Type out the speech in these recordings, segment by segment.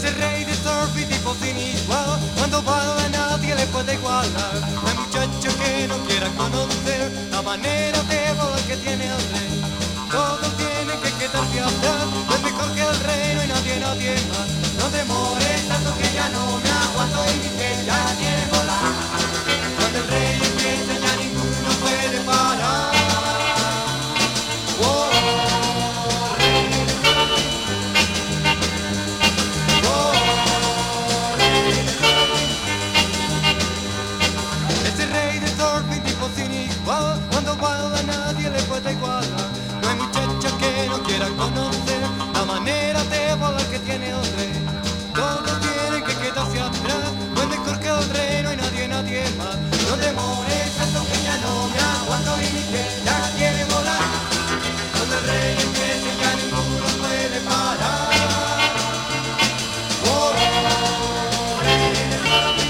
Ese rey de surf y tipo sin igual, cuando baila nadie le puede igualar. No hay muchacho que no quiera conocer la manera de volar que tiene el rey. Todos tienen que quedarse atrás, es mejor que el rey, no hay nadie, nadie más. No demores tanto que ya no me aguanto y mi pie ya quiere volar. Cuando el rey empieza ya ninguno puede parar. Oh, rey de surf. Ese rey de surfing tipo sin igual, cuando baila nadie le puede igualar. No hay muchacha que no quiera conocer la manera de volar que tiene el rey. Todos tienen que quedarse atrás, no es mejor que el rey, no hay nadie, nadie más. No demores tanto que ya no me aguanto y mi piel ya quiere volar. Cuando el rey empiece ya ninguno puede parar. Oh, rey de surfing.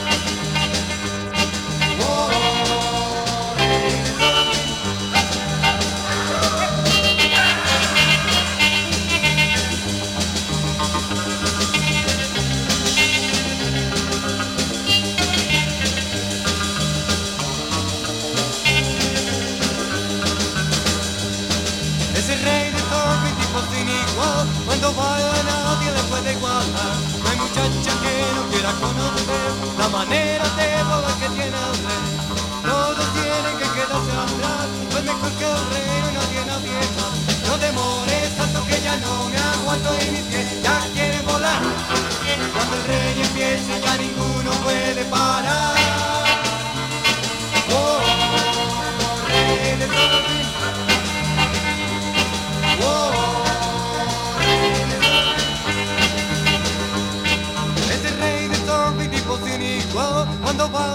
Ese rey de surfing tipo sin igual, cuando baila nadie le puede igualar. No hay muchacha que no quiera conocer la manera de volar que tiene el rey. Todos tienen que quedarse atrás, pues mejor que el rey, no hay nadie, nadie más. No demores tanto que ya no me aguanto y mi pie ya quiere volar. Cuando el rey empiece ya ninguno puede parar. Oh, rey de surfing. Ese rey de surfing tipo sin igual, cuando va